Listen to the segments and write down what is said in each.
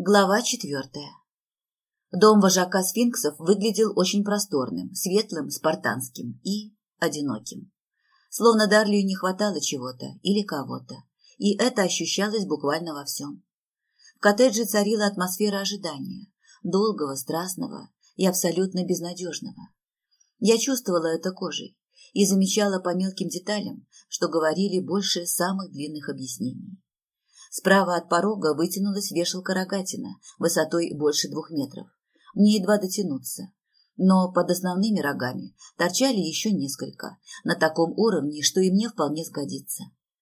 Глава 4. Дом вожака сфинксов выглядел очень просторным, светлым, спартанским и одиноким. Словно Дарлию не хватало чего-то или кого-то, и это ощущалось буквально во всем. В коттедже царила атмосфера ожидания, долгого, страстного и абсолютно безнадежного. Я чувствовала это кожей и замечала по мелким деталям, что говорили больше самых длинных объяснений. Справа от порога вытянулась вешалка-рогатина высотой больше 2 метров. Мне едва дотянуться. Но под основными рогами торчали еще несколько, на таком уровне, что и мне вполне сгодится.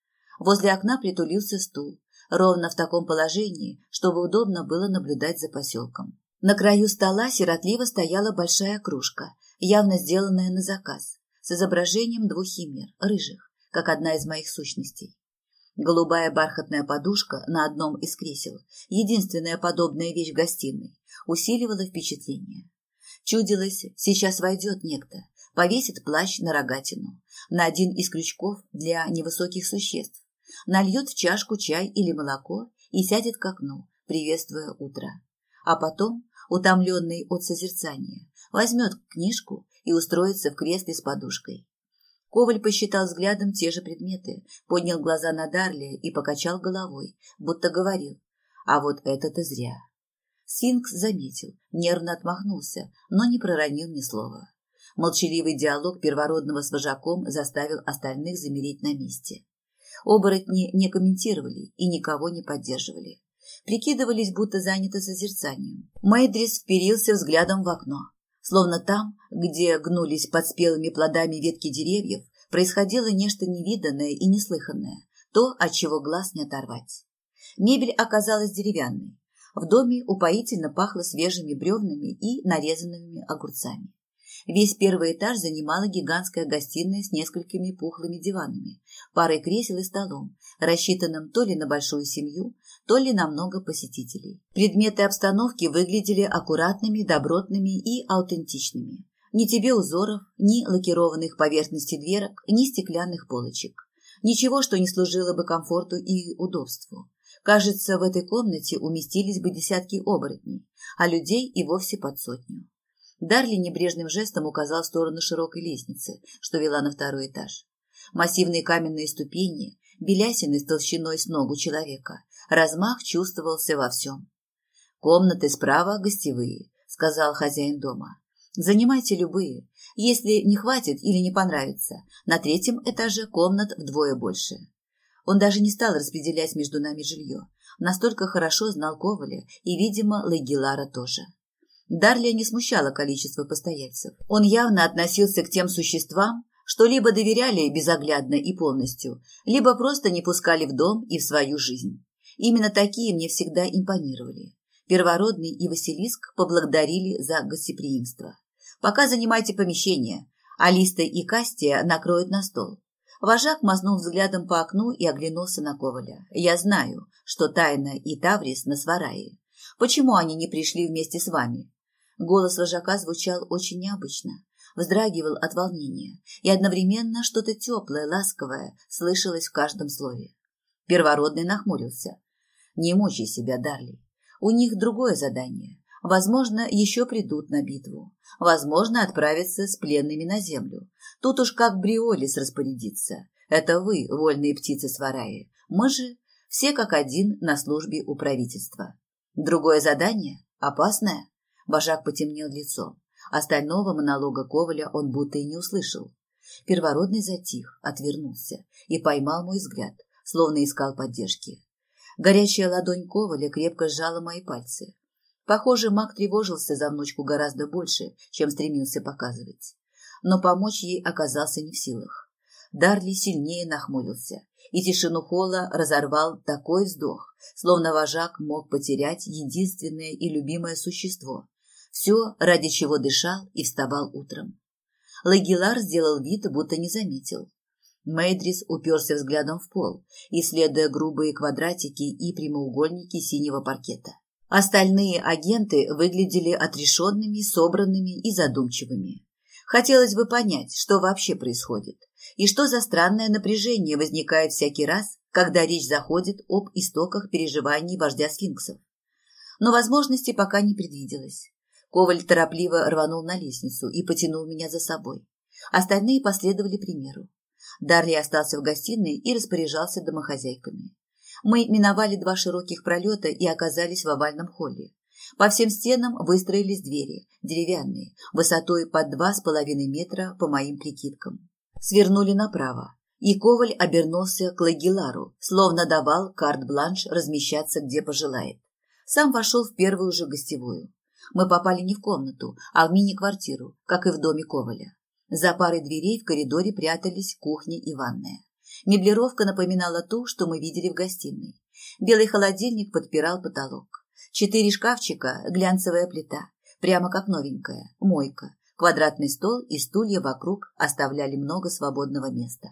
Возле окна притулился стул, ровно в таком положении, чтобы удобно было наблюдать за поселком. На краю стола сиротливо стояла большая кружка, явно сделанная на заказ, с изображением 2 химер, рыжих, как одна из моих сущностей. Голубая бархатная подушка на одном из кресел, единственная подобная вещь в гостиной, усиливала впечатление. Чудилось, сейчас войдет некто, повесит плащ на рогатину, на один из крючков для невысоких существ, нальет в чашку чай или молоко и сядет к окну, приветствуя утро. А потом, утомленный от созерцания, возьмет книжку и устроится в кресле с подушкой. Коваль посчитал взглядом те же предметы, поднял глаза на Дарли и покачал головой, будто говорил: «А вот это-то зря». Сфинкс заметил, нервно отмахнулся, но не проронил ни слова. Молчаливый диалог первородного с вожаком заставил остальных замереть на месте. Оборотни не комментировали и никого не поддерживали. Прикидывались, будто заняты созерцанием. Мэйдрис вперился взглядом в окно. Словно там, где гнулись под спелыми плодами ветки деревьев, происходило нечто невиданное и неслыханное, то, от чего глаз не оторвать. Мебель оказалась деревянной. В доме упоительно пахло свежими бревнами и нарезанными огурцами. Весь первый этаж занимала гигантская гостиная с несколькими пухлыми диванами, парой кресел и столом, рассчитанным то ли на большую семью, то ли на много посетителей. Предметы обстановки выглядели аккуратными, добротными и аутентичными. Ни тебе узоров, ни лакированных поверхностей дверок, ни стеклянных полочек. Ничего, что не служило бы комфорту и удобству. Кажется, в этой комнате уместились бы десятки оборотней, а людей и вовсе под 100. Дарли небрежным жестом указал в сторону широкой лестницы, что вела на 2-й этаж. Массивные каменные ступени, белясины с толщиной с ногу человека, размах чувствовался во всем. «Комнаты справа гостевые», — сказал хозяин дома. «Занимайте любые. Если не хватит или не понравится, на 3-м этаже комнат вдвое больше». Он даже не стал распределять между нами жилье. Настолько хорошо знал Коваля и, видимо, Легилара тоже. Дарли не смущало количество постояльцев. Он явно относился к тем существам, что либо доверяли безоглядно и полностью, либо просто не пускали в дом и в свою жизнь. Именно такие мне всегда импонировали. Первородный и Василиск поблагодарили за гостеприимство. «Пока занимайте помещение, Алиста и Кастия накроют на стол». Вожак мазнул взглядом по окну и оглянулся на Коваля. «Я знаю, что Тайна и Таврис на Сварае. Почему они не пришли вместе с вами?» Голос вожака звучал очень необычно, вздрагивал от волнения, и одновременно что-то теплое, ласковое слышалось в каждом слове. Первородный нахмурился. «Не мучай себя, Дарли. У них другое задание. Возможно, еще придут на битву. Возможно, отправятся с пленными на землю. Тут уж как Бриолис распорядится. Это вы, вольные птицы Свараи. Мы же все как один на службе у правительства. Другое задание? Опасное?» Вожак потемнел лицом. Остального монолога Коваля он будто и не услышал. Первородный затих, отвернулся и поймал мой взгляд, словно искал поддержки. Горячая ладонь Коваля крепко сжала мои пальцы. Похоже, маг тревожился за внучку гораздо больше, чем стремился показывать. Но помочь ей оказался не в силах. Дарли сильнее нахмурился, и тишину холла разорвал такой вздох, словно вожак мог потерять единственное и любимое существо. Все, ради чего дышал и вставал утром. Легилар сделал вид, будто не заметил. Мэйдрис уперся взглядом в пол, исследуя грубые квадратики и прямоугольники синего паркета. Остальные агенты выглядели отрешенными, собранными и задумчивыми. Хотелось бы понять, что вообще происходит, и что за странное напряжение возникает всякий раз, когда речь заходит об истоках переживаний вождя сфинксов. Но возможности пока не предвиделось. Коваль торопливо рванул на лестницу и потянул меня за собой. Остальные последовали примеру. Дарли остался в гостиной и распоряжался домохозяйками. Мы миновали 2 широких пролета и оказались в овальном холле. По всем стенам выстроились двери, деревянные, высотой под 2,5 метра по моим прикидкам. Свернули направо, и Коваль обернулся к Лагилару, словно давал карт-бланш размещаться где пожелает. Сам вошел в первую же гостевую. Мы попали не в комнату, а в мини-квартиру, как и в доме Коваля. За парой дверей в коридоре прятались кухня и ванная. Меблировка напоминала ту, что мы видели в гостиной. Белый холодильник подпирал потолок. 4 шкафчика, глянцевая плита, прямо как новенькая, мойка, квадратный стол и стулья вокруг оставляли много свободного места.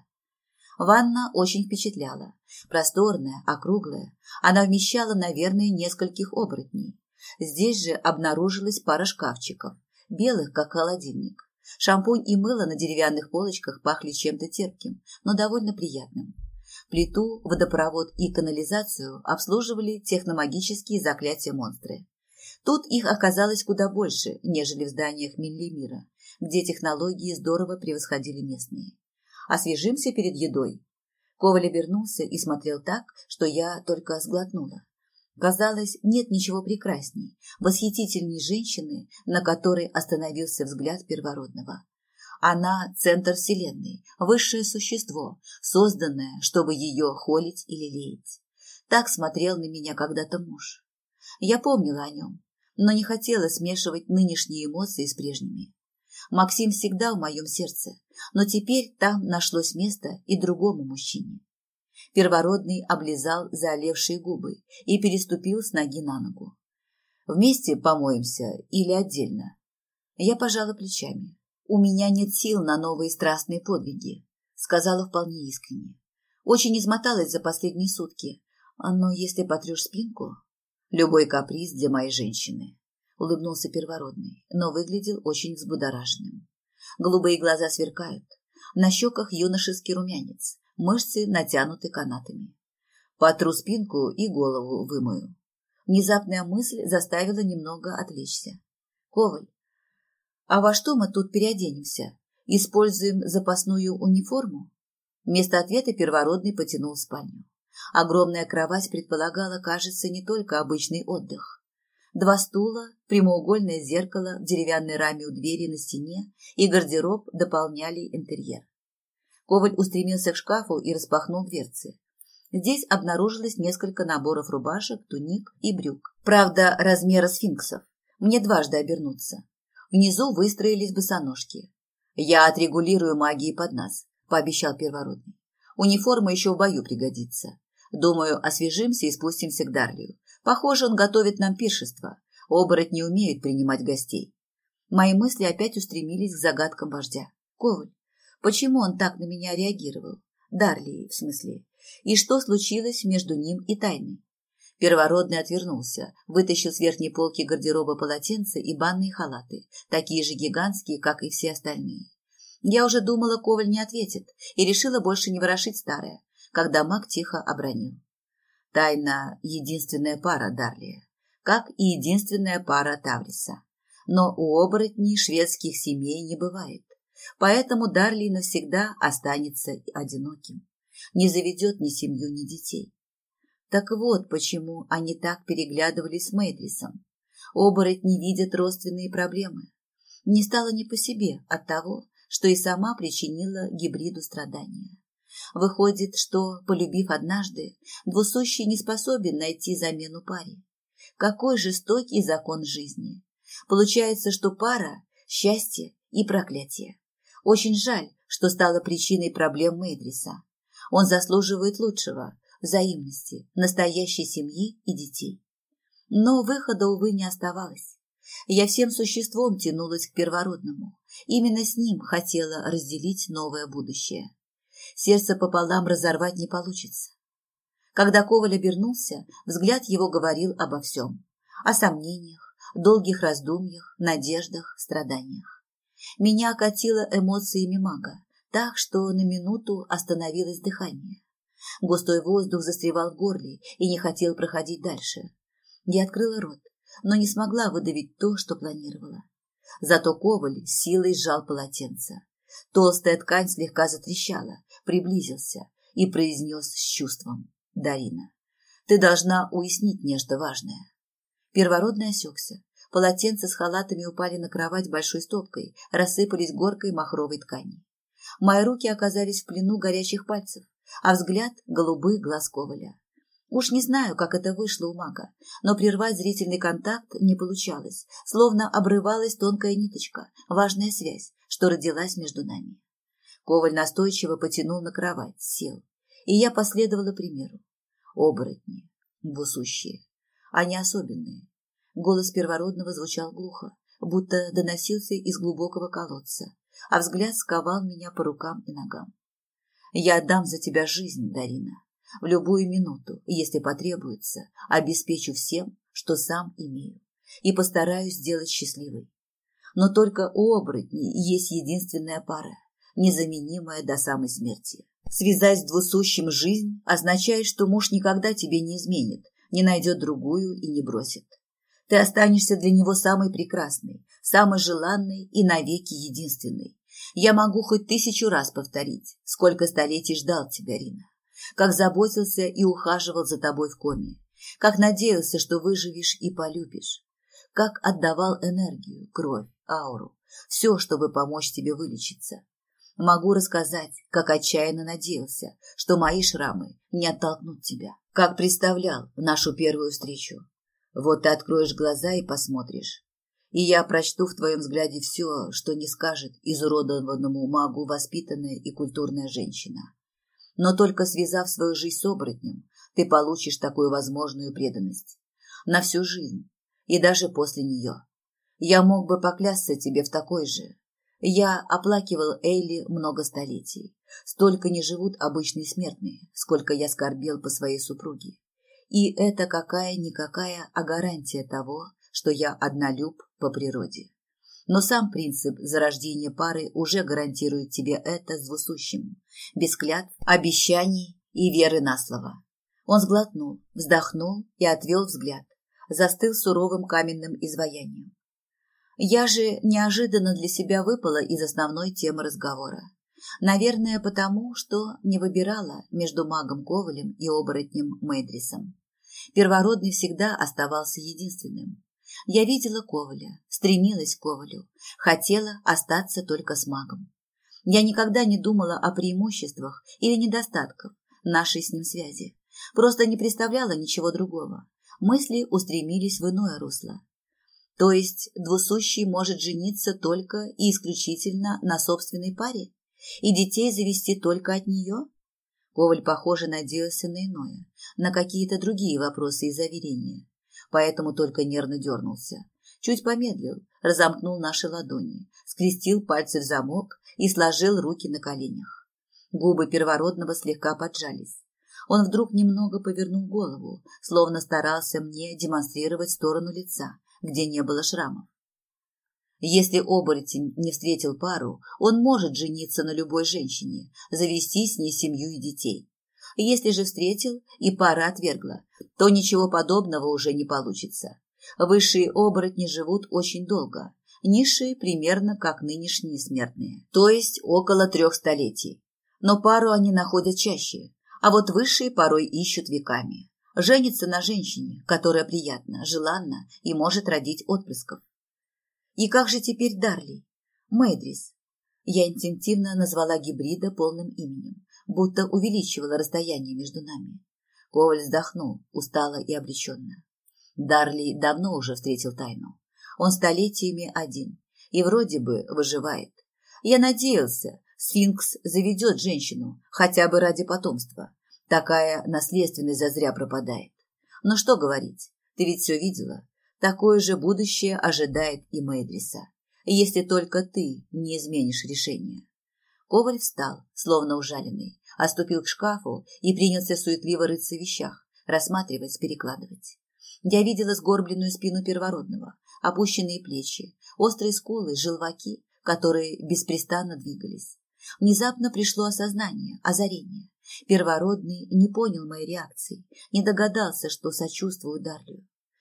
Ванна очень впечатляла. Просторная, округлая, она вмещала, наверное, нескольких оборотней. Здесь же обнаружилась пара шкафчиков, белых, как холодильник. Шампунь и мыло на деревянных полочках пахли чем-то терпким, но довольно приятным. Плиту, водопровод и канализацию обслуживали техномагические заклятия монстры. Тут их оказалось куда больше, нежели в зданиях Миллимира, где технологии здорово превосходили местные. Освежимся перед едой. Коваль обернулся и смотрел так, что я только сглотнула. Казалось, нет ничего прекрасней, восхитительней женщины, на которой остановился взгляд первородного. Она – центр вселенной, высшее существо, созданное, чтобы ее холить и лелеять. Так смотрел на меня когда-то муж. Я помнила о нем, но не хотела смешивать нынешние эмоции с прежними. Максим всегда в моем сердце, но теперь там нашлось место и другому мужчине. Первородный облизал заолевшие губы и переступил с ноги на ногу. «Вместе помоемся или отдельно?» Я пожала плечами. «У меня нет сил на новые страстные подвиги», — сказала вполне искренне. «Очень измоталась за последние сутки, но если потрешь спинку...» «Любой каприз для моей женщины», — улыбнулся первородный, но выглядел очень взбудораженным. Голубые глаза сверкают, на щеках юношеский румянец. Мышцы натянуты канатами. Потру спинку и голову вымою. Внезапная мысль заставила немного отвлечься. Коваль, а во что мы тут переоденемся? Используем запасную униформу? Вместо ответа первородный потянул в спальню. Огромная кровать предполагала, кажется, не только обычный отдых. 2 стула, прямоугольное зеркало в деревянной раме у двери на стене и гардероб дополняли интерьер. Коваль устремился к шкафу и распахнул дверцы. Здесь обнаружилось несколько наборов рубашек, туник и брюк. Правда, размера сфинксов. Мне дважды обернуться. Внизу выстроились босоножки. «Я отрегулирую магией под нас», — пообещал первородный. «Униформа еще в бою пригодится. Думаю, освежимся и спустимся к Дарлию. Похоже, он готовит нам пиршество. Оборотни умеют принимать гостей». Мои мысли опять устремились к загадкам вождя. «Коваль, почему он так на меня реагировал? Дарли, в смысле. И что случилось между ним и тайной?» Первородный отвернулся, вытащил с верхней полки гардероба полотенца и банные халаты, такие же гигантские, как и все остальные. Я уже думала, Коваль не ответит, и решила больше не ворошить старое, когда маг тихо обронил. Тайна – единственная пара Дарлия, как и единственная пара Тавриса. Но у оборотней шведских семей не бывает. Поэтому Дарли навсегда останется одиноким. Не заведет ни семью, ни детей. Так вот, почему они так переглядывались с Мэйдрисом. Оборотни видят родственные проблемы. Мне стало не по себе от того, что и сама причинила гибриду страдания. Выходит, что, полюбив однажды, двусущий не способен найти замену паре. Какой жестокий закон жизни. Получается, что пара – счастье и проклятие. Очень жаль, что стало причиной проблем Мэйдриса. Он заслуживает лучшего, взаимности, настоящей семьи и детей. Но выхода, увы, не оставалось. Я всем существом тянулась к первородному. Именно с ним хотела разделить новое будущее. Сердце пополам разорвать не получится. Когда Коваль обернулся, взгляд его говорил обо всем. О сомнениях, долгих раздумьях, надеждах, страданиях. Меня окатило эмоциями мага, так что на минуту остановилось дыхание. Густой воздух застревал в горле и не хотел проходить дальше. Я открыла рот, но не смогла выдавить то, что планировала. Зато Коваль силой сжал полотенце. Толстая ткань слегка затрещала, приблизился и произнес с чувством: «Дарина, ты должна уяснить нечто важное». Первородный осекся. Полотенца с халатами упали на кровать большой стопкой, рассыпались горкой махровой ткани. Мои руки оказались в плену горячих пальцев, а взгляд — голубых глаз Коваля. Уж не знаю, как это вышло у мага, но прервать зрительный контакт не получалось, словно обрывалась тонкая ниточка, важная связь, что родилась между нами. Коваль настойчиво потянул на кровать, сел, и я последовала примеру. Оборотни, двусущие, они особенные. Голос первородного звучал глухо, будто доносился из глубокого колодца, а взгляд сковал меня по рукам и ногам. «Я отдам за тебя жизнь, Дарина. В любую минуту, если потребуется, обеспечу всем, что сам имею, и постараюсь сделать счастливой. Но только у оборотней есть единственная пара, незаменимая до самой смерти. Связать с двусущим жизнь означает, что муж никогда тебе не изменит, не найдет другую и не бросит. Ты останешься для него самой прекрасной, самой желанной и навеки единственной. Я могу хоть 1000 раз повторить, сколько столетий ждал тебя, Рина. Как заботился и ухаживал за тобой в коме, как надеялся, что выживешь и полюбишь, как отдавал энергию, кровь, ауру, все, чтобы помочь тебе вылечиться. Могу рассказать, как отчаянно надеялся, что мои шрамы не оттолкнут тебя, как представлял нашу первую встречу. Вот ты откроешь глаза и посмотришь, и я прочту в твоем взгляде все, что не скажет изуродованному магу воспитанная и культурная женщина. Но только связав свою жизнь с оборотнем, ты получишь такую возможную преданность. На всю жизнь, и даже после нее. Я мог бы поклясться тебе в такой же. Я оплакивал Эйли много столетий. Столько не живут обычные смертные, сколько я скорбел по своей супруге. И это какая-никакая, а гарантия того, что я однолюб по природе. Но сам принцип зарождения пары уже гарантирует тебе это с двусущим, без клятв, обещаний и веры на слово. Он сглотнул, вздохнул и отвел взгляд, застыл суровым каменным изваянием. Я же неожиданно для себя выпала из основной темы разговора. Наверное, потому, что не выбирала между магом Ковалем и оборотнем Мэйдрисом. Первородный всегда оставался единственным. Я видела Коваля, стремилась к Ковалю, хотела остаться только с магом. Я никогда не думала о преимуществах или недостатках нашей с ним связи, просто не представляла ничего другого. Мысли устремились в иное русло. То есть двусущий может жениться только и исключительно на собственной паре и детей завести только от нее? Коваль, похоже, надеялся на иное, на какие-то другие вопросы и заверения, поэтому только нервно дернулся. Чуть помедлил, разомкнул наши ладони, скрестил пальцы в замок и сложил руки на коленях. Губы первородного слегка поджались. Он вдруг немного повернул голову, словно старался мне демонстрировать сторону лица, где не было шрамов. Если оборотень не встретил пару, он может жениться на любой женщине, завести с ней семью и детей. Если же встретил и пара отвергла, то ничего подобного уже не получится. Высшие оборотни живут очень долго, низшие примерно как нынешние смертные, то есть около 3 столетий. Но пару они находят чаще, а вот высшие порой ищут веками. Женятся на женщине, которая приятна, желанна и может родить отпрысков. И как же теперь Дарли? Мэйдрис. Я инстинктивно назвала гибрида полным именем, будто увеличивала расстояние между нами. Коваль вздохнул, устало и обреченно. Дарли давно уже встретил тайну. Он столетиями один и вроде бы выживает. Я надеялся, сфинкс заведет женщину, хотя бы ради потомства. Такая наследственность зазря пропадает. Но что говорить, ты ведь все видела. Такое же будущее ожидает и Мэйдриса, если только ты не изменишь решение. Коваль встал, словно ужаленный, отступил к шкафу и принялся суетливо рыться в вещах, рассматривать, перекладывать. Я видела сгорбленную спину первородного, опущенные плечи, острые скулы, желваки, которые беспрестанно двигались. Внезапно пришло осознание, озарение. Первородный не понял моей реакции, не догадался, что сочувствую Дарлию.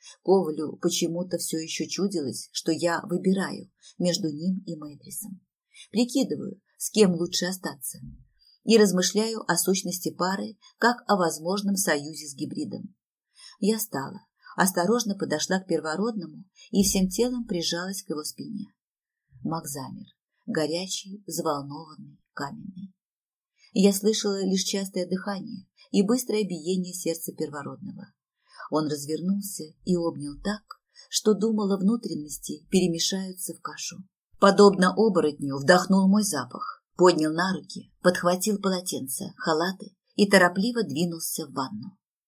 Ковалю почему-то все еще чудилось, что я выбираю между ним и Мэтрисом. Прикидываю, с кем лучше остаться. И размышляю о сущности пары, как о возможном союзе с гибридом. Я встала, осторожно подошла к первородному и всем телом прижалась к его спине. Маг замер, горячий, взволнованный, каменный. Я слышала лишь частое дыхание и быстрое биение сердца первородного. Он развернулся и обнял так, что, думала, внутренности перемешаются в кашу. Подобно оборотню вдохнул мой запах, поднял на руки, подхватил полотенце, халаты и торопливо двинулся в ванну.